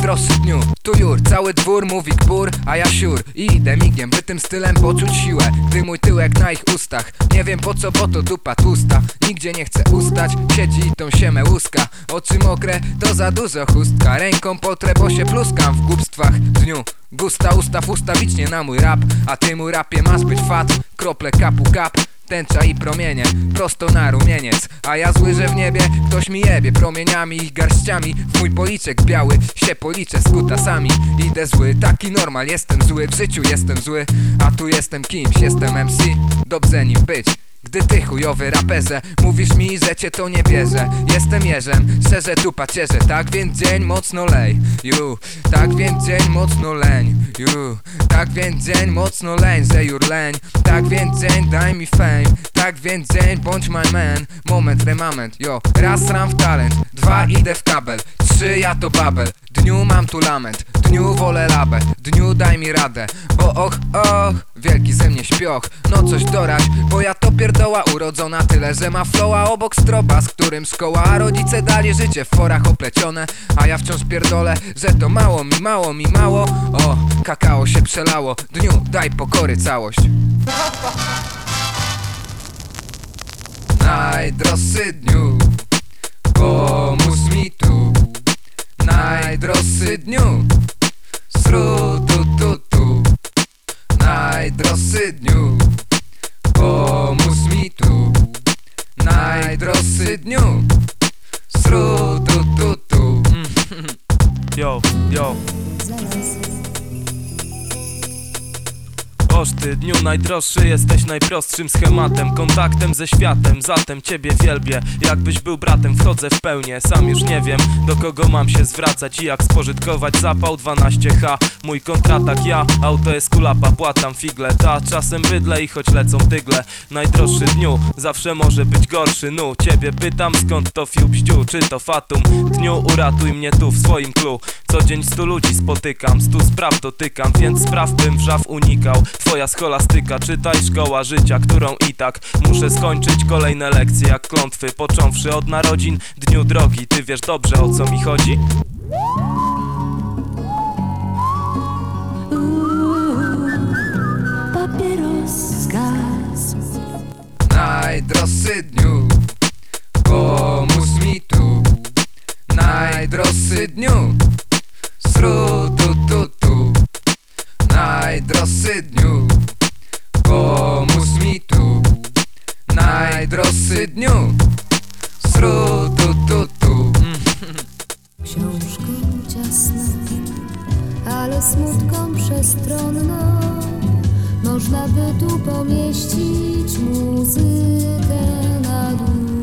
Najdroższy dniu, tu jur, cały dwór mówi gbur, a ja siur i idę migiem, by tym stylem poczuć siłę, gdy mój tyłek na ich ustach. Nie wiem po co, bo to dupa tłusta, nigdzie nie chcę ustać, siedzi i tą siemę łuska. Oczy mokre, to za dużo chustka, ręką potrę, bo się pluskam w głupstwach dniu. Gusta ustaw ustawicznie na mój rap, a ty mój rapie masz być fat, krople kapu kap. Tęcza i promienie, prosto na rumieniec. A ja zły, że w niebie ktoś mi jebie promieniami i garściami. W mój policzek biały się policzę z kutasami. Idę zły, taki normal, jestem zły. W życiu jestem zły, a tu jestem kimś. Jestem MC, dobrze nim być. Gdy ty chujowy raperze mówisz mi, że cię to nie bierze. Jestem jeżem, szczerze tu pacierze. Tak więc dzień mocno lej, tak więc dzień mocno leń, tak więc dzień mocno leń, że jur leń. Tak więc dzień daj mi fame, tak więc dzień bądź my man. Moment, remament, raz ram w talent, 2 idę w kabel, 3 ja to babel. Dniu mam tu lament, dniu wolę labę, dniu daj mi radę, bo och, wielki ze mnie śpioch. No coś dorać, bo ja to pierdoła urodzona, tyle że ma flowa obok stroba, z którym szkoła. A rodzice dali życie w forach oplecione, a ja wciąż pierdolę, że to mało mi, mało mi, mało. O, kakao się przelało, dniu daj pokory całość. Najdroższy dniu, pomóż mi tu. Najdroższy dniu, sru tu. Najdroższy dniu, pomóż mi tu. Najdroższy dniu, sru tu. Yo. Oż ty dniu najdroższy, jesteś najprostszym schematem, kontaktem ze światem, zatem ciebie wielbię. Jakbyś był bratem, wchodzę w pełnię, sam już nie wiem, do kogo mam się zwracać i jak spożytkować zapał 12H. Mój kontratak, ja, auto jest kulapa, płatam figle, ta czasem bydle i choć lecą tygle. Najdroższy dniu, zawsze może być gorszy, ciebie pytam, skąd to fiu bździu, czy to fatum? Dniu uratuj mnie tu w swoim klu, co dzień 100 ludzi spotykam, 100 spraw dotykam, więc spraw bym wrzaw unikał. Twoja scholastyka, czytaj szkoła życia, którą i tak muszę skończyć. Kolejne lekcje jak klątwy, począwszy od narodzin, dniu drogi. Ty wiesz dobrze, o co mi chodzi? Papieros zgasł. Najdroższy dniu, pomóż mi tu. Najdroższy dniu, sru tu. Najdroższy dniu, pomóż mi tu. Najdroższy dniu, sru tu. Książką ciasną, ale smutką przestronną, można by tu pomieścić muzykę na dół.